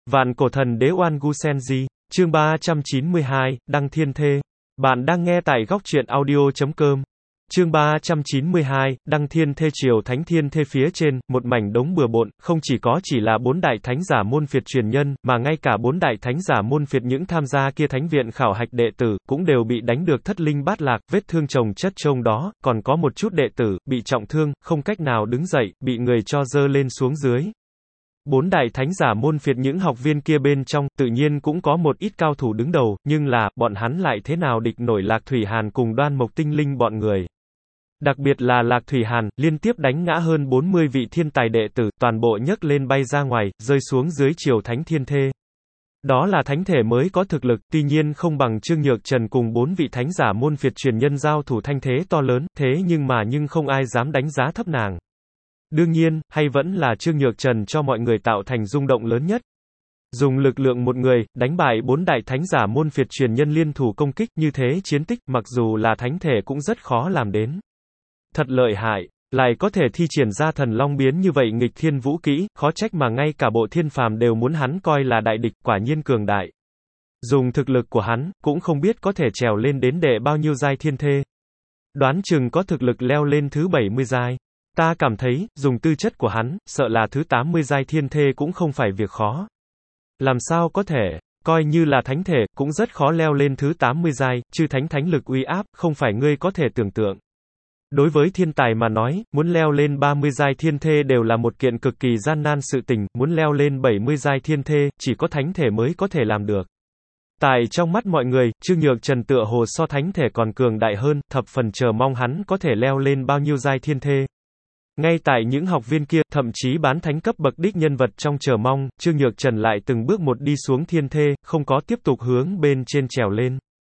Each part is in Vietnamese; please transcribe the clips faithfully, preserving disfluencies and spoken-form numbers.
Vạn cổ thần đế Oan Gu Senji, chương ba trăm chín mươi hai, Đăng Thiên Thê. Bạn đang nghe tại góc truyện audio chấm com. Chương ba trăm chín mươi hai, Đăng Thiên Thê. Triều Thánh Thiên Thê phía trên, một mảnh đống bừa bộn, không chỉ có chỉ là bốn đại thánh giả môn phiệt truyền nhân, mà ngay cả bốn đại thánh giả môn phiệt những tham gia kia thánh viện khảo hạch đệ tử, cũng đều bị đánh được thất linh bát lạc, vết thương chồng chất chông đó, còn có một chút đệ tử, bị trọng thương, không cách nào đứng dậy, bị người cho dơ lên xuống dưới. Bốn đại thánh giả môn phiệt những học viên kia bên trong, tự nhiên cũng có một ít cao thủ đứng đầu, nhưng là, bọn hắn lại thế nào địch nổi Lạc Thủy Hàn cùng Đoan Mộc Tinh Linh bọn người. Đặc biệt là Lạc Thủy Hàn, liên tiếp đánh ngã hơn bốn mươi vị thiên tài đệ tử, toàn bộ nhấc lên bay ra ngoài, rơi xuống dưới Triều Thánh Thiên Thê. Đó là thánh thể mới có thực lực, tuy nhiên không bằng Trương Nhược Trần cùng bốn vị thánh giả môn phiệt truyền nhân giao thủ thanh thế to lớn, thế nhưng mà nhưng không ai dám đánh giá thấp nàng. Đương nhiên, hay vẫn là Trương Nhược Trần cho mọi người tạo thành rung động lớn nhất. Dùng lực lượng một người, đánh bại bốn đại thánh giả môn phiệt truyền nhân liên thủ công kích, như thế chiến tích, mặc dù là thánh thể cũng rất khó làm đến. Thật lợi hại, lại có thể thi triển ra thần long biến như vậy nghịch thiên vũ kỹ, khó trách mà ngay cả bộ thiên phàm đều muốn hắn coi là đại địch, quả nhiên cường đại. Dùng thực lực của hắn, cũng không biết có thể trèo lên đến đệ bao nhiêu giai thiên thê. Đoán chừng có thực lực leo lên thứ bảy mươi giai. Ta cảm thấy, dùng tư chất của hắn, sợ là thứ tám mươi giai thiên thê cũng không phải việc khó. Làm sao có thể, coi như là thánh thể, cũng rất khó leo lên thứ tám mươi giai, chư thánh thánh lực uy áp, không phải ngươi có thể tưởng tượng. Đối với thiên tài mà nói, muốn leo lên ba mươi giai thiên thê đều là một kiện cực kỳ gian nan sự tình, muốn leo lên bảy mươi giai thiên thê, chỉ có thánh thể mới có thể làm được. Tại trong mắt mọi người, Trương Nhược Trần tựa hồ so thánh thể còn cường đại hơn, thập phần chờ mong hắn có thể leo lên bao nhiêu giai thiên thê. Ngay tại những học viên kia, thậm chí bán thánh cấp bậc đích nhân vật trong chờ mong, Trương Nhược Trần lại từng bước một đi xuống thiên thê, không có tiếp tục hướng bên trên trèo lên.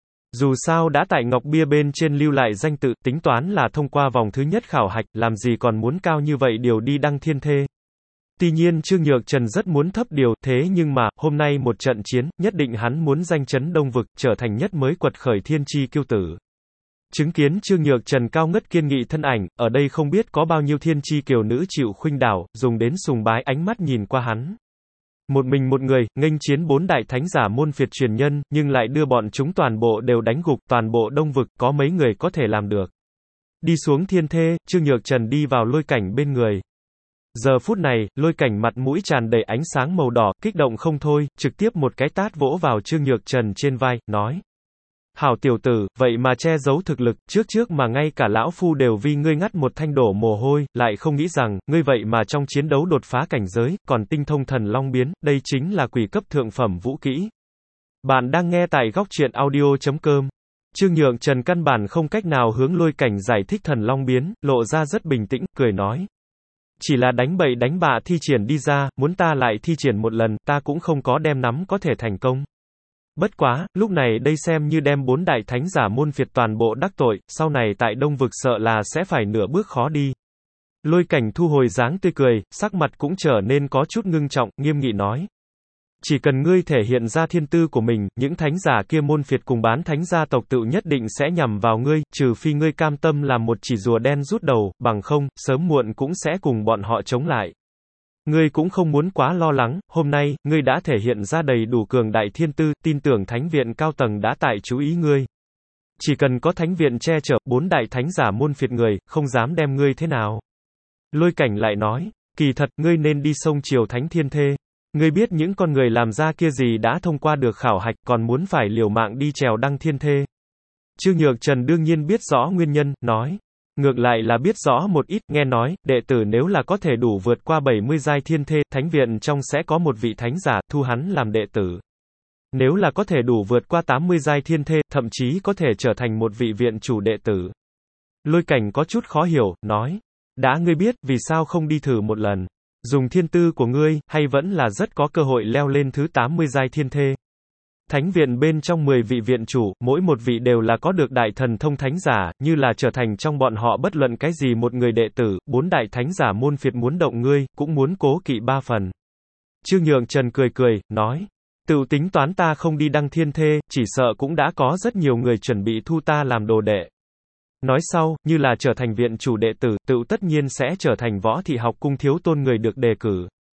Dù sao đã tại ngọc bia bên trên lưu lại danh tự, tính toán là thông qua vòng thứ nhất khảo hạch, làm gì còn muốn cao như vậy điều đi đăng thiên thê. Tuy nhiên Trương Nhược Trần rất muốn thấp điều, thế nhưng mà, hôm nay một trận chiến, nhất định hắn muốn danh chấn Đông Vực, trở thành nhất mới quật khởi thiên chi kiêu tử. Chứng kiến Trương Nhược Trần cao ngất kiên nghị thân ảnh, ở đây không biết có bao nhiêu thiên chi kiều nữ chịu khuynh đảo, dùng đến sùng bái ánh mắt nhìn qua hắn. Một mình một người, nghênh chiến bốn đại thánh giả môn phiệt truyền nhân, nhưng lại đưa bọn chúng toàn bộ đều đánh gục, toàn bộ Đông Vực, có mấy người có thể làm được. Đi xuống thiên thê, Trương Nhược Trần đi vào Lôi Cảnh bên người. Giờ phút này, Lôi Cảnh mặt mũi tràn đầy ánh sáng màu đỏ, kích động không thôi, trực tiếp một cái tát vỗ vào Trương Nhược Trần trên vai, nói. Hảo tiểu tử, vậy mà che giấu thực lực, trước trước mà ngay cả lão phu đều vì ngươi ngắt một thanh đổ mồ hôi, lại không nghĩ rằng, ngươi vậy mà trong chiến đấu đột phá cảnh giới, còn tinh thông thần long biến, đây chính là quỷ cấp thượng phẩm vũ kỹ. Bạn đang nghe tại góc truyện audio chấm com. Trương Nhược Trần căn bản không cách nào hướng Lôi Cảnh giải thích thần long biến, lộ ra rất bình tĩnh, cười nói. Chỉ là đánh bậy đánh bạ thi triển đi ra, muốn ta lại thi triển một lần, ta cũng không có đem nắm có thể thành công. Bất quá, lúc này đây xem như đem bốn đại thánh giả môn phiệt toàn bộ đắc tội, sau này tại Đông Vực sợ là sẽ phải nửa bước khó đi. Lôi Cảnh thu hồi dáng tươi cười, sắc mặt cũng trở nên có chút ngưng trọng, nghiêm nghị nói. Chỉ cần ngươi thể hiện ra thiên tư của mình, những thánh giả kia môn phiệt cùng bán thánh gia tộc tự nhất định sẽ nhằm vào ngươi, trừ phi ngươi cam tâm làm một chỉ rùa đen rút đầu, bằng không, sớm muộn cũng sẽ cùng bọn họ chống lại. Ngươi cũng không muốn quá lo lắng, hôm nay, ngươi đã thể hiện ra đầy đủ cường đại thiên tư, tin tưởng thánh viện cao tầng đã tại chú ý ngươi. Chỉ cần có thánh viện che chở, bốn đại thánh giả môn phiệt người, không dám đem ngươi thế nào. Lôi Cảnh lại nói, kỳ thật, ngươi nên đi sông Triều Thánh Thiên Thê. Ngươi biết những con người làm ra kia gì đã thông qua được khảo hạch, còn muốn phải liều mạng đi trèo đăng thiên thê. Trương Nhược Trần đương nhiên biết rõ nguyên nhân, nói. Ngược lại là biết rõ một ít, nghe nói, đệ tử nếu là có thể đủ vượt qua bảy mươi giai thiên thê, thánh viện trong sẽ có một vị thánh giả, thu hắn làm đệ tử. Nếu là có thể đủ vượt qua tám mươi giai thiên thê, thậm chí có thể trở thành một vị viện chủ đệ tử. Lôi Cảnh có chút khó hiểu, nói. Đã ngươi biết, vì sao không đi thử một lần? Dùng thiên tư của ngươi, hay vẫn là rất có cơ hội leo lên thứ tám mươi giai thiên thê. Thánh viện bên trong mười vị viện chủ, mỗi một vị đều là có được đại thần thông thánh giả, như là trở thành trong bọn họ bất luận cái gì một người đệ tử, bốn đại thánh giả môn phiệt muốn động ngươi, cũng muốn cố kỵ ba phần. Trương Nhược Trần cười cười, nói, tự tính toán ta không đi đăng thiên thê, chỉ sợ cũng đã có rất nhiều người chuẩn bị thu ta làm đồ đệ. Nói sau, như là trở thành viện chủ đệ tử, tự tất nhiên sẽ trở thành Võ Thị Học Cung thiếu tôn người được đề cử.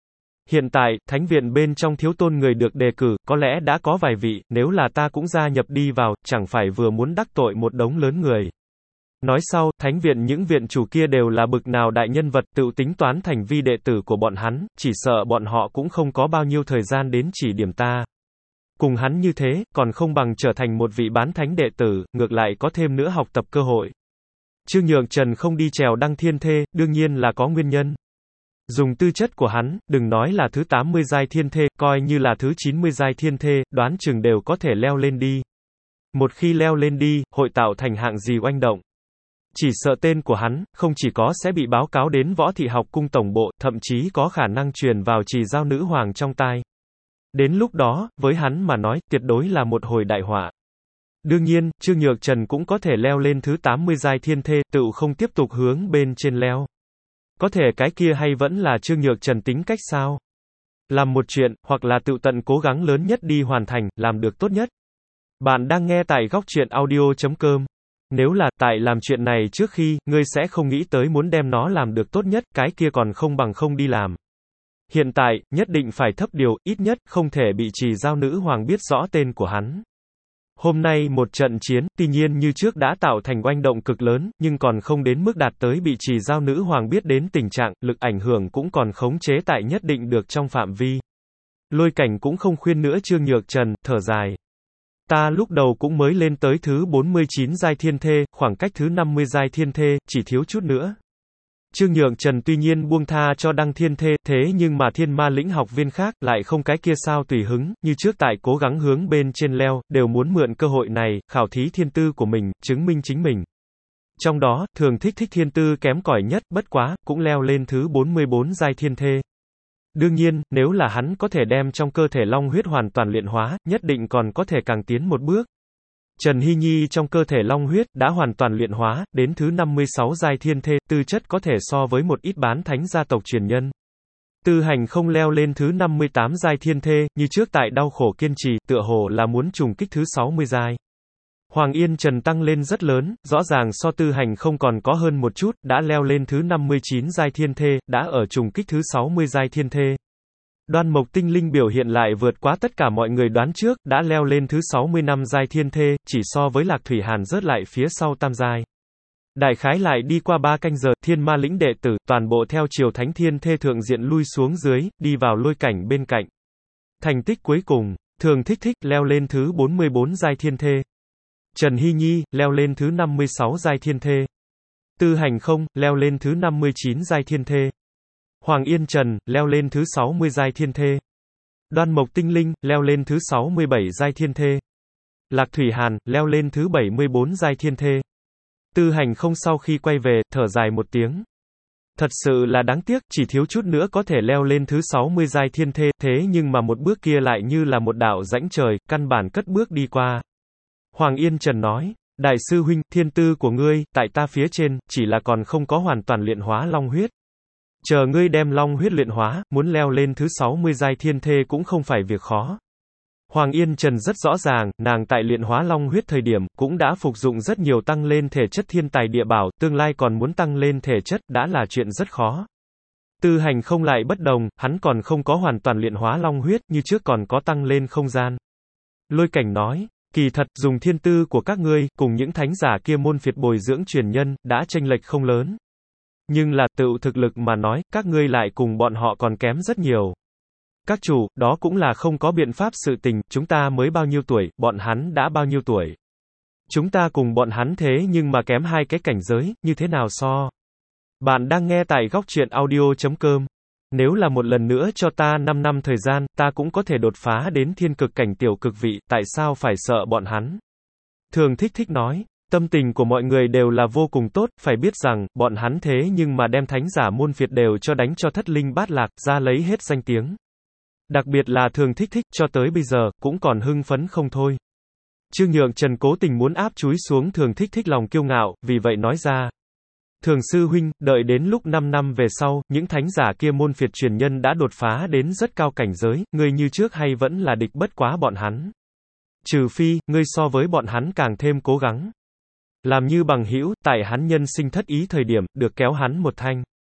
Hiện tại, thánh viện bên trong thiếu tôn người được đề cử, có lẽ đã có vài vị, nếu là ta cũng gia nhập đi vào, chẳng phải vừa muốn đắc tội một đống lớn người. Nói sau, thánh viện những viện chủ kia đều là bực nào đại nhân vật, tự tính toán thành vi đệ tử của bọn hắn, chỉ sợ bọn họ cũng không có bao nhiêu thời gian đến chỉ điểm ta. Cùng hắn như thế, còn không bằng trở thành một vị bán thánh đệ tử, ngược lại có thêm nữa học tập cơ hội. Trương Nhượng Trần không đi trèo đăng thiên thê, đương nhiên là có nguyên nhân. Dùng tư chất của hắn, đừng nói là thứ tám mươi giai thiên thê, coi như là thứ chín mươi giai thiên thê, đoán chừng đều có thể leo lên đi. Một khi leo lên đi, hội tạo thành hạng gì oanh động. Chỉ sợ tên của hắn, không chỉ có sẽ bị báo cáo đến Võ Thị Học Cung tổng bộ, thậm chí có khả năng truyền vào Trì Giao Nữ Hoàng trong tai. Đến lúc đó, với hắn mà nói, tuyệt đối là một hồi đại họa. Đương nhiên, Trương Nhược Trần cũng có thể leo lên thứ tám mươi giai thiên thê, tự không tiếp tục hướng bên trên leo. Có thể cái kia hay vẫn là Trương Nhược Trần tính cách sao? Làm một chuyện, hoặc là tự tận cố gắng lớn nhất đi hoàn thành, làm được tốt nhất. Bạn đang nghe tại góc truyện audio chấm com. Nếu là tại làm chuyện này trước khi, ngươi sẽ không nghĩ tới muốn đem nó làm được tốt nhất, cái kia còn không bằng không đi làm. Hiện tại, nhất định phải thấp điều, ít nhất, không thể bị Trì Giao Nữ Hoàng biết rõ tên của hắn. Hôm nay một trận chiến, tuy nhiên như trước đã tạo thành oanh động cực lớn, nhưng còn không đến mức đạt tới bị Trì Giao Nữ Hoàng biết đến tình trạng, lực ảnh hưởng cũng còn khống chế tại nhất định được trong phạm vi. Lôi Cảnh cũng không khuyên nữa Trương Nhược Trần, thở dài. Ta lúc đầu cũng mới lên tới thứ bốn mươi chín giai thiên thê, khoảng cách thứ năm mươi giai thiên thê, chỉ thiếu chút nữa. Trương Nhượng Trần tuy nhiên buông tha cho đăng thiên thê, thế nhưng mà thiên ma lĩnh học viên khác, lại không cái kia sao tùy hứng, như trước tại cố gắng hướng bên trên leo, đều muốn mượn cơ hội này, khảo thí thiên tư của mình, chứng minh chính mình. Trong đó, Thường Thích Thích thiên tư kém cỏi nhất, bất quá, cũng leo lên thứ bốn mươi bốn giai thiên thê. Đương nhiên, nếu là hắn có thể đem trong cơ thể long huyết hoàn toàn luyện hóa, nhất định còn có thể càng tiến một bước. Trần Hy Nhi trong cơ thể long huyết đã hoàn toàn luyện hóa, đến thứ năm mươi sáu giai thiên thê, tư chất có thể so với một ít bán thánh gia tộc truyền nhân. Tư Hành không leo lên thứ năm mươi tám giai thiên thê, như trước tại đau khổ kiên trì, tựa hồ là muốn trùng kích thứ sáu mươi giai. Hoàng Yên Trần tăng lên rất lớn, rõ ràng so Tư Hành không còn có hơn một chút, đã leo lên thứ năm mươi chín giai thiên thê, đã ở trùng kích thứ sáu mươi giai thiên thê. Đoan Mộc Tinh Linh biểu hiện lại vượt quá tất cả mọi người đoán trước, đã leo lên thứ sáu mươi lăm giai thiên thê, chỉ so với Lạc Thủy Hàn rớt lại phía sau tam giai. Đại khái lại đi qua ba canh giờ, thiên ma lĩnh đệ tử, toàn bộ theo chiều thánh thiên thê thượng diện lui xuống dưới, đi vào Lôi Cảnh bên cạnh. Thành tích cuối cùng, Thường Thích Thích, leo lên thứ bốn mươi bốn giai thiên thê. Trần Hy Nhi, leo lên thứ năm mươi sáu giai thiên thê. Tư Hành không, leo lên thứ năm mươi chín giai thiên thê. Hoàng Yên Trần, leo lên thứ sáu mươi giai thiên thê. Đoan Mộc Tinh Linh, leo lên thứ sáu mươi bảy giai thiên thê. Lạc Thủy Hàn, leo lên thứ bảy mươi bốn giai thiên thê. Tư Hành không sau khi quay về, thở dài một tiếng. Thật sự là đáng tiếc, chỉ thiếu chút nữa có thể leo lên thứ sáu mươi giai thiên thê, thế nhưng mà một bước kia lại như là một đạo rãnh trời, căn bản cất bước đi qua. Hoàng Yên Trần nói, Đại sư huynh, thiên tư của ngươi, tại ta phía trên, chỉ là còn không có hoàn toàn luyện hóa long huyết. Chờ ngươi đem long huyết luyện hóa, muốn leo lên thứ sáu mươi giai thiên thê cũng không phải việc khó. Hoàng Yên Trần rất rõ ràng, nàng tại luyện hóa long huyết thời điểm, cũng đã phục dụng rất nhiều tăng lên thể chất thiên tài địa bảo, tương lai còn muốn tăng lên thể chất, đã là chuyện rất khó. Tư Hành không lại bất đồng, hắn còn không có hoàn toàn luyện hóa long huyết, như trước còn có tăng lên không gian. Lôi Cảnh nói, kỳ thật, dùng thiên tư của các ngươi, cùng những thánh giả kia môn phiệt bồi dưỡng truyền nhân, đã chênh lệch không lớn. Nhưng là, tự thực lực mà nói, các ngươi lại cùng bọn họ còn kém rất nhiều. Các chủ, đó cũng là không có biện pháp sự tình, chúng ta mới bao nhiêu tuổi, bọn hắn đã bao nhiêu tuổi. Chúng ta cùng bọn hắn thế nhưng mà kém hai cái cảnh giới, như thế nào so. Bạn đang nghe tại góc truyện audio chấm com. Nếu là một lần nữa cho ta năm năm thời gian, ta cũng có thể đột phá đến thiên cực cảnh tiểu cực vị, tại sao phải sợ bọn hắn? Thường Thích Thích nói, tâm tình của mọi người đều là vô cùng tốt, phải biết rằng, bọn hắn thế nhưng mà đem thánh giả môn phiệt đều cho đánh cho thất linh bát lạc, ra lấy hết danh tiếng. Đặc biệt là Thường Thích Thích, cho tới bây giờ, cũng còn hưng phấn không thôi. Trương Nhượng Trần cố tình muốn áp chúi xuống Thường Thích Thích lòng kiêu ngạo, vì vậy nói ra. Thường sư huynh, đợi đến lúc năm năm về sau, những thánh giả kia môn phiệt truyền nhân đã đột phá đến rất cao cảnh giới, ngươi như trước hay vẫn là địch bất quá bọn hắn. Trừ phi, ngươi so với bọn hắn càng thêm cố gắng. Làm như bằng hữu, tại hắn nhân sinh thất ý thời điểm, được kéo hắn một thanh.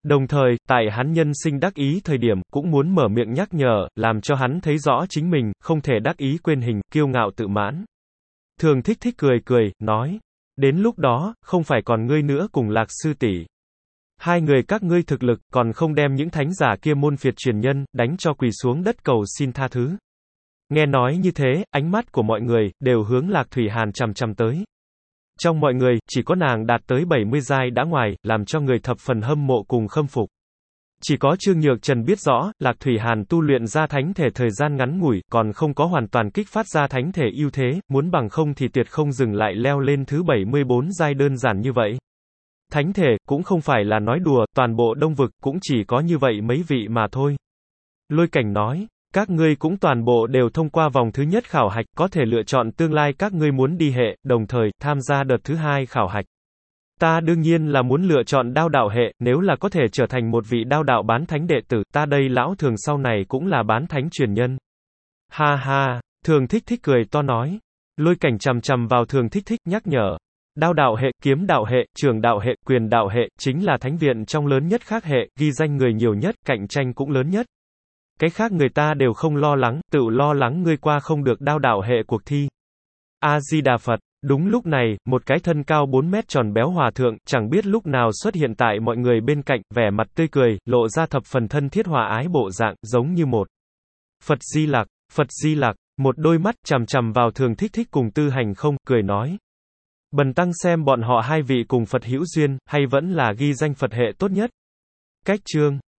Đồng thời, tại hắn nhân sinh đắc ý thời điểm, cũng muốn mở miệng nhắc nhở, làm cho hắn thấy rõ chính mình, không thể đắc ý quên hình, kiêu ngạo tự mãn. Thường Thích Thích cười cười, nói, đến lúc đó, không phải còn ngươi nữa cùng Lạc sư tỷ. Hai người các ngươi thực lực, còn không đem những thánh giả kia môn phiệt truyền nhân, đánh cho quỳ xuống đất cầu xin tha thứ. Nghe nói như thế, ánh mắt của mọi người, đều hướng Lạc Thủy Hàn chằm chằm tới. Trong mọi người, chỉ có nàng đạt tới bảy mươi giai đã ngoài, làm cho người thập phần hâm mộ cùng khâm phục. Chỉ có Trương Nhược Trần biết rõ, Lạc Thủy Hàn tu luyện ra thánh thể thời gian ngắn ngủi, còn không có hoàn toàn kích phát ra thánh thể ưu thế, muốn bằng không thì tuyệt không dừng lại leo lên thứ bảy mươi bốn giai đơn giản như vậy. Thánh thể, cũng không phải là nói đùa, toàn bộ Đông Vực, cũng chỉ có như vậy mấy vị mà thôi. Lôi Cảnh nói, các ngươi cũng toàn bộ đều thông qua vòng thứ nhất khảo hạch, có thể lựa chọn tương lai các ngươi muốn đi hệ, đồng thời, tham gia đợt thứ hai khảo hạch. Ta đương nhiên là muốn lựa chọn đao đạo hệ, nếu là có thể trở thành một vị đao đạo bán thánh đệ tử, ta đây lão Thường sau này cũng là bán thánh truyền nhân. Ha ha, Thường Thích Thích cười to nói. Lôi Cảnh chằm chằm vào Thường Thích Thích, nhắc nhở. Đao đạo hệ, kiếm đạo hệ, trường đạo hệ, quyền đạo hệ, chính là thánh viện trong lớn nhất khác hệ, ghi danh người nhiều nhất, cạnh tranh cũng lớn nhất. Cái khác người ta đều không lo lắng, tự lo lắng ngươi qua không được đao đạo hệ cuộc thi. A-di-đà Phật. Đúng lúc này, một cái thân cao bốn mét tròn béo hòa thượng, chẳng biết lúc nào xuất hiện tại mọi người bên cạnh, vẻ mặt tươi cười, lộ ra thập phần thân thiết hòa ái bộ dạng, giống như một Phật Di Lặc, Phật Di Lặc, một đôi mắt chằm chằm vào Thường Thích Thích cùng Tư Hành Không, cười nói. Bần tăng xem bọn họ hai vị cùng Phật hữu duyên, hay vẫn là ghi danh Phật hệ tốt nhất. Cách chương